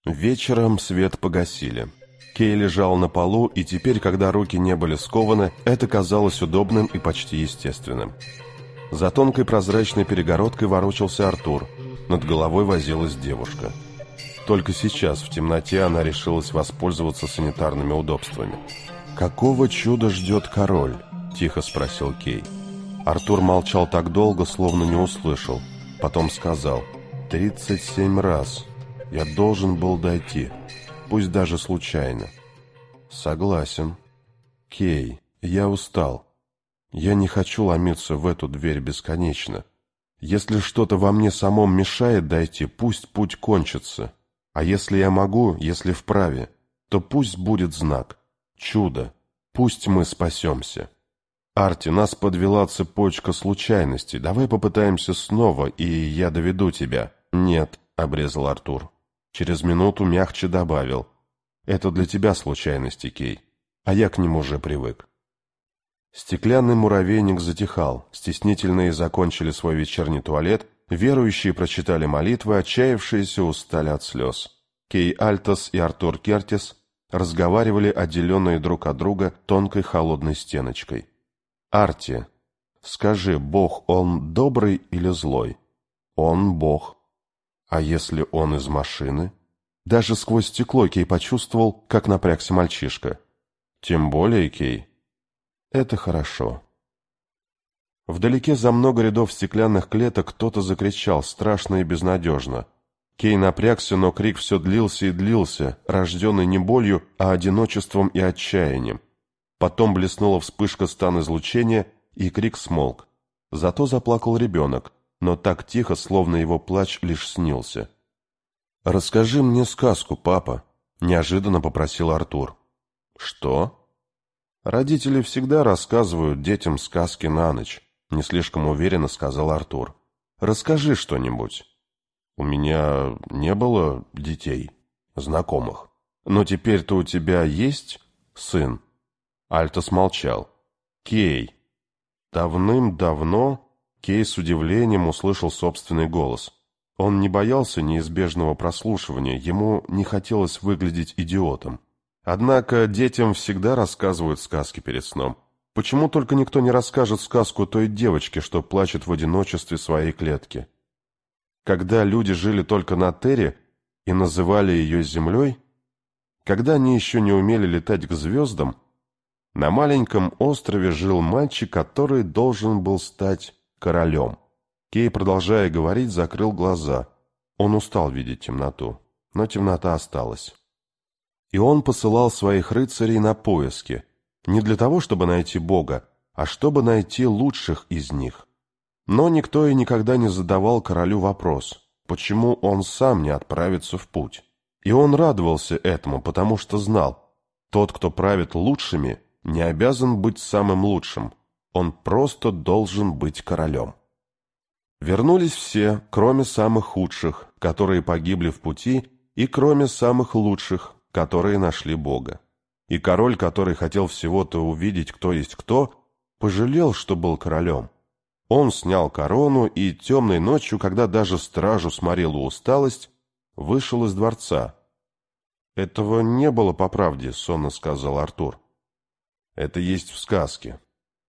Вечером свет погасили. Кей лежал на полу, и теперь, когда руки не были скованы, это казалось удобным и почти естественным. За тонкой прозрачной перегородкой ворочался Артур. Над головой возилась девушка. Только сейчас, в темноте, она решилась воспользоваться санитарными удобствами. «Какого чуда ждет король?» – тихо спросил Кей. Артур молчал так долго, словно не услышал. Потом сказал: 37 раз. Я должен был дойти, пусть даже случайно. Согласен. Кей, я устал. Я не хочу ломиться в эту дверь бесконечно. Если что-то во мне самом мешает дойти, пусть путь кончится. А если я могу, если вправе, то пусть будет знак. Чудо. Пусть мы спасемся. Арти, нас подвела цепочка случайностей. Давай попытаемся снова, и я доведу тебя. Нет, обрезал Артур. Через минуту мягче добавил: это для тебя случайности, Кей, а я к ним уже привык. Стеклянный муравейник затихал, стеснительные закончили свой вечерний туалет, верующие прочитали молитвы, отчаявшиеся устали от слез. Кей Альтос и Артур Кертис разговаривали, отделенные друг от друга тонкой холодной стеночкой. «Арти, скажи, Бог, он добрый или злой?» «Он Бог». «А если он из машины?» Даже сквозь стекло Кей почувствовал, как напрягся мальчишка. «Тем более, Кей, это хорошо». Вдалеке за много рядов стеклянных клеток кто-то закричал страшно и безнадежно. Кей напрягся, но крик все длился и длился, рожденный не болью, а одиночеством и отчаянием. Потом блеснула вспышка стан-излучения, и крик смолк. Зато заплакал ребенок, но так тихо, словно его плач лишь снился. «Расскажи мне сказку, папа», — неожиданно попросил Артур. «Что?» «Родители всегда рассказывают детям сказки на ночь», — не слишком уверенно сказал Артур. «Расскажи что-нибудь». «У меня не было детей, знакомых. Но теперь-то у тебя есть сын?» Альтос молчал. «Кей». Давным-давно Кей с удивлением услышал собственный голос. Он не боялся неизбежного прослушивания, ему не хотелось выглядеть идиотом. Однако детям всегда рассказывают сказки перед сном. Почему только никто не расскажет сказку той девочке, что плачет в одиночестве своей клетки? Когда люди жили только на Терре и называли ее землей, когда они еще не умели летать к звездам, на маленьком острове жил мальчик, который должен был стать королем. Кей, продолжая говорить, закрыл глаза. Он устал видеть темноту, но темнота осталась. И он посылал своих рыцарей на поиски, не для того, чтобы найти Бога, а чтобы найти лучших из них. Но никто и никогда не задавал королю вопрос, почему он сам не отправится в путь. И он радовался этому, потому что знал, тот, кто правит лучшими, не обязан быть самым лучшим, он просто должен быть королем. Вернулись все, кроме самых худших, которые погибли в пути, и кроме самых лучших, которые нашли Бога. И король, который хотел всего-то увидеть, кто есть кто, пожалел, что был королем. Он снял корону и темной ночью, когда даже стражу сморила усталость, вышел из дворца. «Этого не было по правде», — сонно сказал Артур. «Это есть в сказке».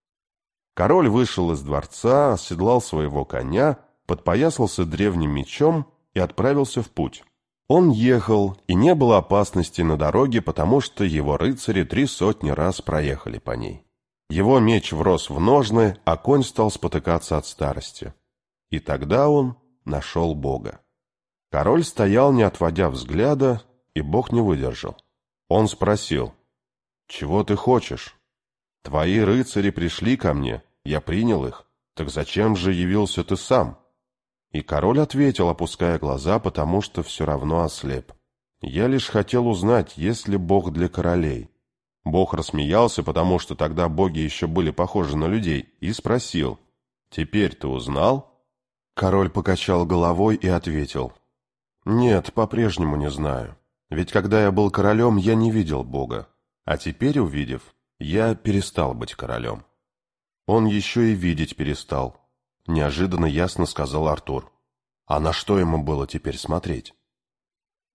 Король вышел из дворца, оседлал своего коня, подпоясался древним мечом и отправился в путь. Он ехал, и не было опасности на дороге, потому что его рыцари 300 раз проехали по ней. Его меч врос в ножны, а конь стал спотыкаться от старости. И тогда он нашел Бога. Король стоял, не отводя взгляда, и Бог не выдержал. Он спросил: «Чего ты хочешь? Твои рыцари пришли ко мне, я принял их. Так зачем же явился ты сам?» И король ответил, опуская глаза, потому что все равно ослеп: «Я лишь хотел узнать, есть ли Бог для королей». Бог рассмеялся, потому что тогда боги еще были похожи на людей, и спросил: «Теперь ты узнал?» Король покачал головой и ответил: «Нет, по-прежнему не знаю. Ведь когда я был королем, я не видел Бога. А теперь, увидев, я перестал быть королем». «Он еще и видеть перестал», — неожиданно ясно сказал Артур. «А на что ему было теперь смотреть?»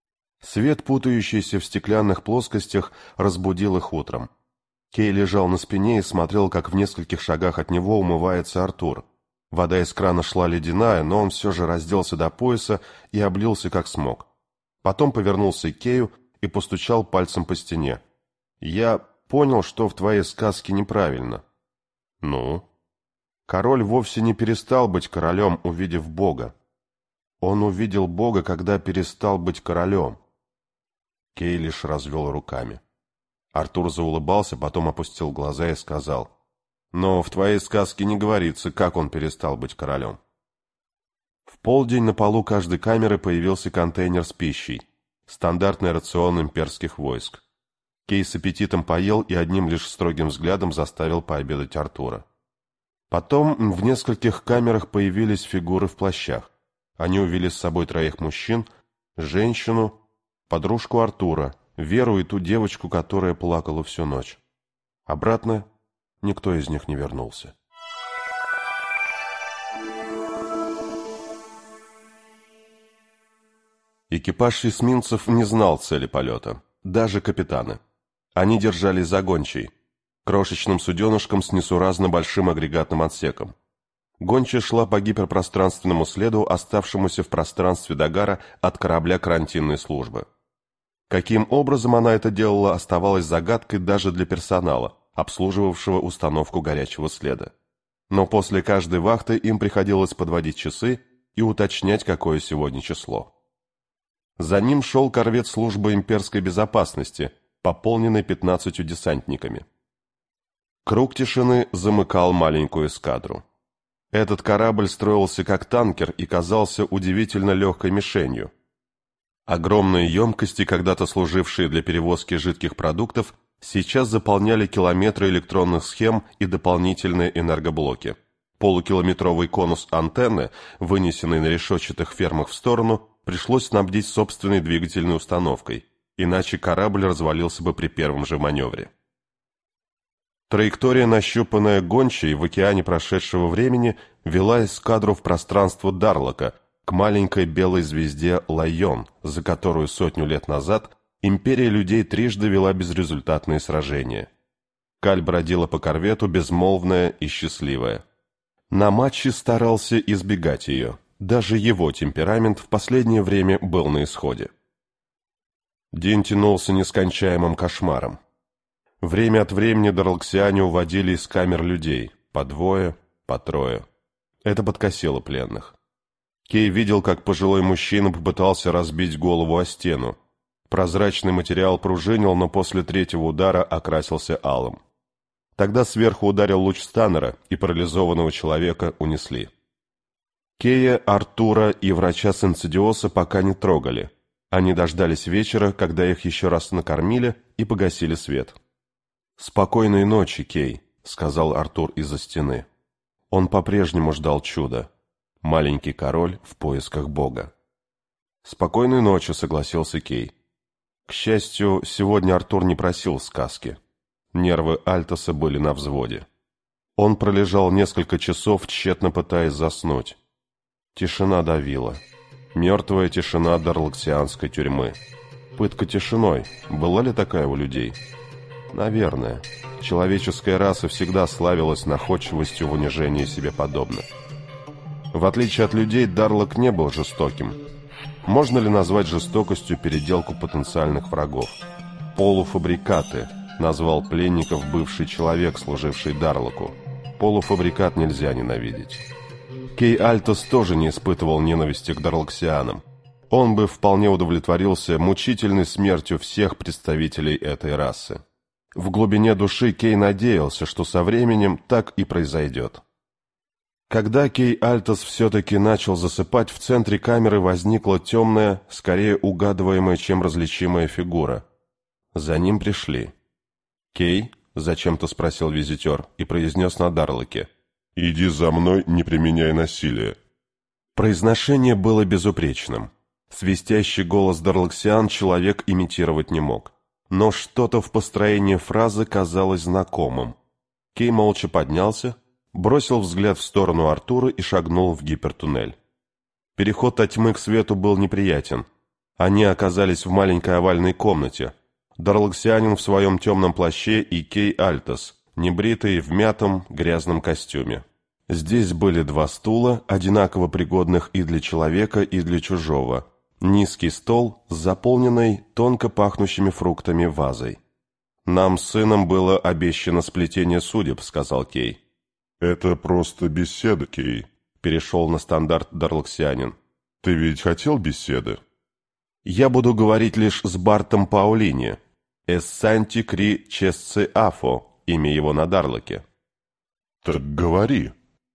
Свет, путающийся в стеклянных плоскостях, разбудил их утром. Кей лежал на спине и смотрел, как в нескольких шагах от него умывается Артур. Вода из крана шла ледяная, но он все же разделся до пояса и облился как смог. Потом повернулся к Кею и постучал пальцем по стене. «Я понял, что в твоей сказке неправильно». «Ну?» «Король вовсе не перестал быть королем, увидев Бога. Он увидел Бога, когда перестал быть королем». Кей лишь развел руками. Артур заулыбался, потом опустил глаза и сказал: «Но в твоей сказке не говорится, как он перестал быть королем». В полдень на полу каждой камеры появился контейнер с пищей, стандартный рацион имперских войск. Кей с аппетитом поел и одним лишь строгим взглядом заставил пообедать Артура. Потом в нескольких камерах появились фигуры в плащах. Они увели с собой 3 мужчин, женщину, подружку Артура, Веру и ту девочку, которая плакала всю ночь. Обратно никто из них не вернулся. Экипаж эсминцев не знал цели полета, даже капитаны. Они держались за гончей, крошечным суденышком с несуразно большим агрегатным отсеком. Гончая шла по гиперпространственному следу, оставшемуся в пространстве Дагара от корабля карантинной службы. Каким образом она это делала, оставалось загадкой даже для персонала, обслуживавшего установку горячего следа. Но после каждой вахты им приходилось подводить часы и уточнять, какое сегодня число. За ним шел корвет службы имперской безопасности, пополненный 15 десантниками. Круг тишины замыкал маленькую эскадру. Этот корабль строился как танкер и казался удивительно легкой мишенью. Огромные емкости, когда-то служившие для перевозки жидких продуктов, сейчас заполняли километры электронных схем и дополнительные энергоблоки. Полукилометровый конус антенны, вынесенный на решетчатых фермах в сторону, пришлось снабдить собственной двигательной установкой, иначе корабль развалился бы при первом же маневре. Траектория, нащупанная гончей в океане прошедшего времени, вела эскадру в пространство Дарлока, к маленькой белой звезде Лайон, за которую 100 лет назад империя людей трижды вела безрезультатные сражения. Каль бродила по корвету, безмолвная и счастливая. Намачи старался избегать ее, даже его темперамент в последнее время был на исходе. День тянулся нескончаемым кошмаром. Время от времени дарлксиане уводили из камер людей, по 2, по 3. Это подкосило пленных. Кей видел, как пожилой мужчина попытался разбить голову о стену. Прозрачный материал пружинил, но после 3-го удара окрасился алым. Тогда сверху ударил луч Станнера, и парализованного человека унесли. Кея, Артура и врача с Инсидиоса пока не трогали. Они дождались вечера, когда их еще раз накормили и погасили свет. «Спокойной ночи, Кей», — сказал Артур из-за стены. Он по-прежнему ждал чуда. Маленький король в поисках Бога. «Спокойной ночи», — согласился Кей. К счастью, сегодня Артур не просил сказки. Нервы Альтоса были на взводе. Он пролежал несколько часов, тщетно пытаясь заснуть. Тишина давила. Мертвая тишина дарлксианской тюрьмы. Пытка тишиной. Была ли такая у людей? Наверное. Человеческая раса всегда славилась находчивостью в унижении себе подобных. В отличие от людей, Дарлок не был жестоким. Можно ли назвать жестокостью переделку потенциальных врагов? «Полуфабрикаты», — назвал пленников бывший человек, служивший Дарлоку. Полуфабрикат нельзя ненавидеть. Кей Альтос тоже не испытывал ненависти к дарлксианам. Он бы вполне удовлетворился мучительной смертью всех представителей этой расы. В глубине души Кей надеялся, что со временем так и произойдет. Когда Кей Альтос все-таки начал засыпать, в центре камеры возникла темная, скорее угадываемая, чем различимая фигура. За ним пришли. «Кей?» — зачем-то спросил визитер и произнес на Дарлоке: «Иди за мной, не применяй насилия». Произношение было безупречным. Свистящий голос дарлксиан человек имитировать не мог. Но что-то в построении фразы казалось знакомым. Кей молча поднялся, бросил взгляд в сторону Артура и шагнул в гипертуннель. Переход от тьмы к свету был неприятен. Они оказались в маленькой овальной комнате. Дарлаксианин в своем темном плаще и Кей Альтос, небритый, в мятом, грязном костюме. Здесь были два стула, одинаково пригодных и для человека, и для чужого. Низкий стол с заполненной тонко пахнущими фруктами вазой. «Нам с сыном было обещано сплетение судеб», — сказал Кей. «Это просто беседа, Кей», — перешел на стандарт Дарлаксианин. «Ты ведь хотел беседы?» «Я буду говорить лишь с Бартом Паолини. Эссанти Кри Чесци Афо, имя его на Дарлоке». «Так говори».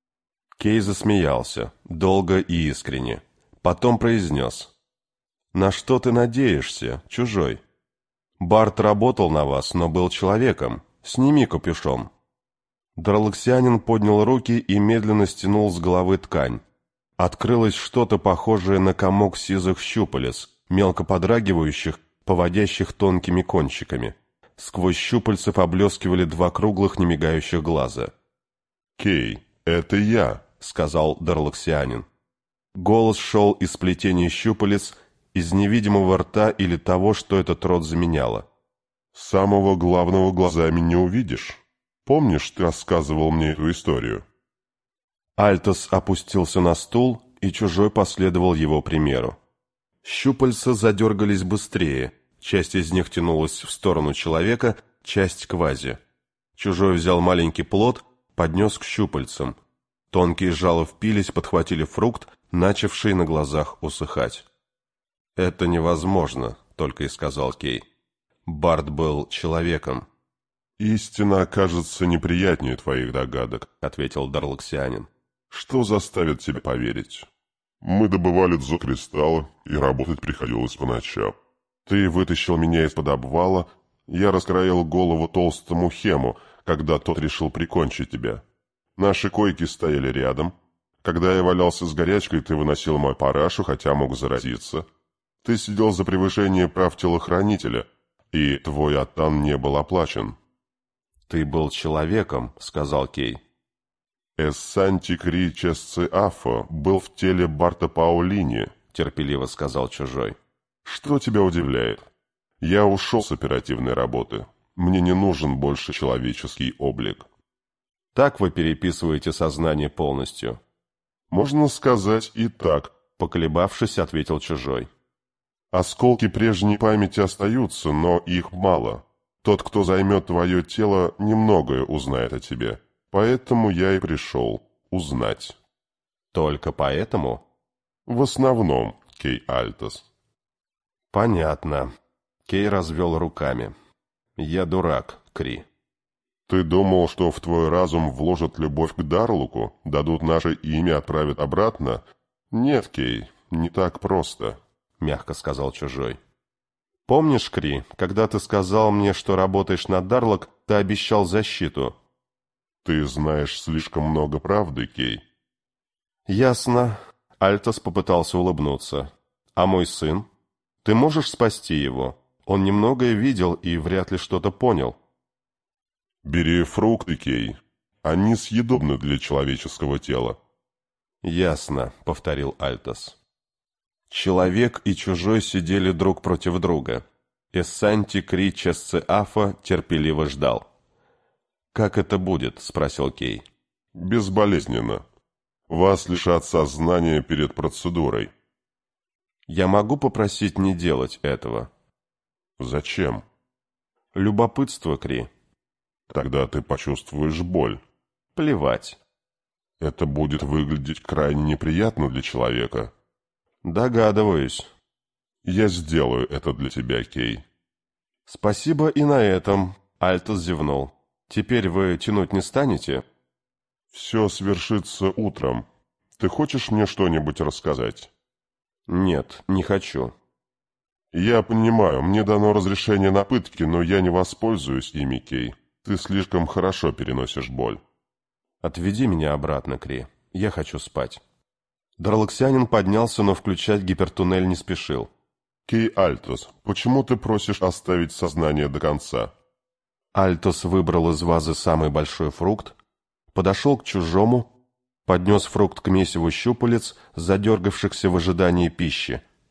Кей засмеялся, долго и искренне. Потом произнес. «На что ты надеешься, чужой? Барт работал на вас, но был человеком. Сними капюшон». Дарлаксианин поднял руки и медленно стянул с головы ткань. Открылось что-то похожее на комок сизых щупалец, мелко подрагивающих, поводящих тонкими кончиками. Сквозь щупальца поблескивали два круглых немигающих глаза. «Кей, это я», — сказал Дарлаксианин. Голос шел из сплетения щупалец, из невидимого рта или того, что этот рот заменяло. «Самого главного глазами не увидишь. Помнишь, ты рассказывал мне эту историю?» Альтос опустился на стул, и чужой последовал его примеру. Щупальца задергались быстрее, часть из них тянулась в сторону человека, часть к вазе. Чужой взял маленький плод, поднес к щупальцам. Тонкие жало впились, подхватили фрукт, начавший на глазах усыхать. «Это невозможно», — только и сказал Кей. Барт был человеком. «Истина окажется неприятнее твоих догадок», — ответил Дарлаксианин. «Что заставит тебя поверить? Мы добывали дзокристаллы, и работать приходилось по ночам. Ты вытащил меня из-под обвала, я раскроил голову толстому Хему, когда тот решил прикончить тебя. Наши койки стояли рядом. Когда я валялся с горячкой, ты выносил мою парашу, хотя мог заразиться. Ты сидел за превышение прав телохранителя, и твой оттан не был оплачен». «Ты был человеком», — сказал Кей. «Эссанти Кри Чесци Афо был в теле Барта Паолини», — терпеливо сказал чужой. «Что тебя удивляет? Я ушел с оперативной работы. Мне не нужен больше человеческий облик». «Так вы переписываете сознание полностью?» «Можно сказать и так», — поколебавшись, ответил чужой. «Осколки прежней памяти остаются, но их мало. Тот, кто займет твое тело, немногое узнает о тебе. Поэтому я и пришел узнать». «Только поэтому?» «В основном, Кей Альтос». «Понятно». Кей развел руками. «Я дурак, Кри». «Ты думал, что в твой разум вложат любовь к Дарлуку, дадут наше имя, отправят обратно? Нет, Кей, не так просто», — мягко сказал чужой. «Помнишь, Кри, когда ты сказал мне, что работаешь на Дарлок, ты обещал защиту?» «Ты знаешь слишком много правды, Кей». «Ясно». Альтос попытался улыбнуться. «А мой сын? Ты можешь спасти его? Он немногое видел и вряд ли что-то понял». «Бери фрукты, Кей. Они съедобны для человеческого тела». «Ясно», — повторил Альтос. Человек и чужой сидели друг против друга. Эссанти Кри Чесци Афо терпеливо ждал. «Как это будет?» — спросил Кей. «Безболезненно. Вас лишат сознания перед процедурой». «Я могу попросить не делать этого?» «Зачем?» «Любопытство, Кри». «Тогда ты почувствуешь боль». «Плевать». «Это будет выглядеть крайне неприятно для человека». «Догадываюсь». «Я сделаю это для тебя, Кей». «Спасибо и на этом», — Альтос зевнул. «Теперь вы тянуть не станете?» «Все свершится утром. Ты хочешь мне что-нибудь рассказать?» «Нет, не хочу». «Я понимаю, мне дано разрешение на пытки, но я не воспользуюсь ими, Кей. Ты слишком хорошо переносишь боль». «Отведи меня обратно, Кри. Я хочу спать». Дарлаксианин поднялся, но включать гипертуннель не спешил. «Кей Альтос, почему ты просишь оставить сознание до конца?» Альтос выбрал из вазы самый большой фрукт, подошел к чужому, поднес фрукт к месиву щупалец, задергавшихся в ожидании пищи.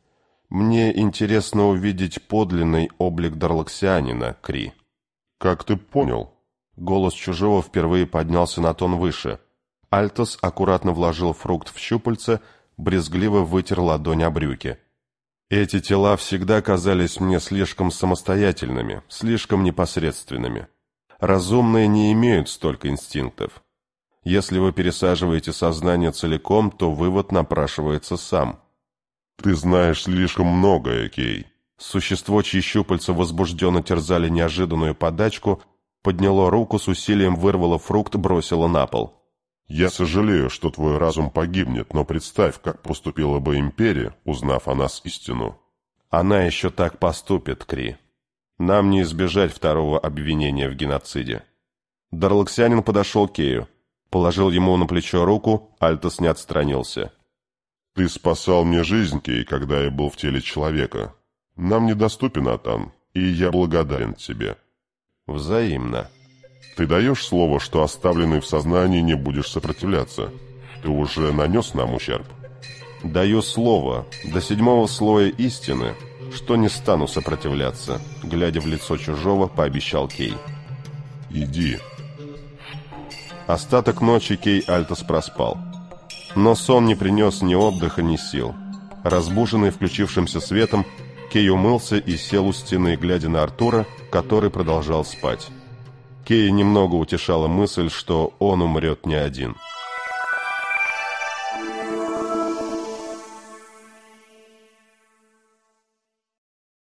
Мне интересно увидеть подлинный облик дарлаксианина, Кри. Как ты понял? Голос чужого впервые поднялся на тон выше. Альтос аккуратно вложил фрукт в щупальце, брезгливо вытер ладонь о брюки. Эти тела всегда казались мне слишком самостоятельными, слишком непосредственными. Разумные не имеют столько инстинктов. Если вы пересаживаете сознание целиком, то вывод напрашивается сам. Ты знаешь слишком многое, Кей. Существо, чьи щупальца возбужденно терзали неожиданную подачку, подняло руку, с усилием вырвало фрукт, бросило на пол. Я сожалею, что твой разум погибнет, но представь, как поступила бы Империя, узнав о нас истину. Она еще так поступит, Кри. Нам не избежать второго обвинения в геноциде. Дарлаксианин подошел к Кею. Положил ему на плечо руку, Альтос не отстранился. Ты спасал мне жизнь, Кей, когда я был в теле человека. Нам недоступен Атан, и я благодарен тебе. Взаимно. Ты даешь слово, что оставленный в сознании не будешь сопротивляться? Ты уже нанес нам ущерб? Даю слово, до 7-го слоя истины, что не стану сопротивляться, глядя в лицо чужого, пообещал Кей. Иди. Остаток ночи Кей Альтос проспал. Но сон не принес ни отдыха, ни сил. Разбуженный включившимся светом, Кей умылся и сел у стены, глядя на Артура, который продолжал спать. Кея немного утешала мысль, что он умрет не один.